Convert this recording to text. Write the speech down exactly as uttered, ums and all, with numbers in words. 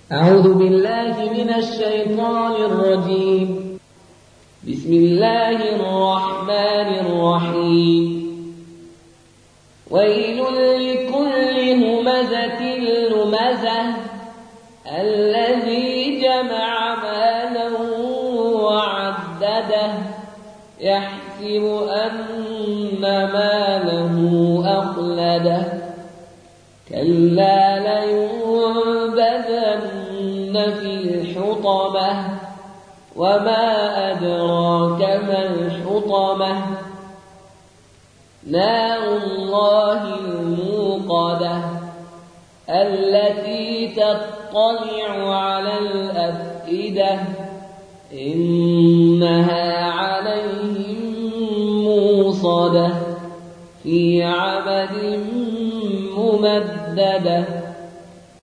أعوذ بالله من الشيطان الرجيم. بسم الله الرحمن الرحيم. ويل لكل همزة لمزة الذي جمع مالا وعدده يحسب أن ماله أخلده كلا لينبذن في الحطمة وما أدراك ما الحطمة نار الله الموقدة التي تطلع على الأفئدة إنها عليهم موصدة في عمد ممددة.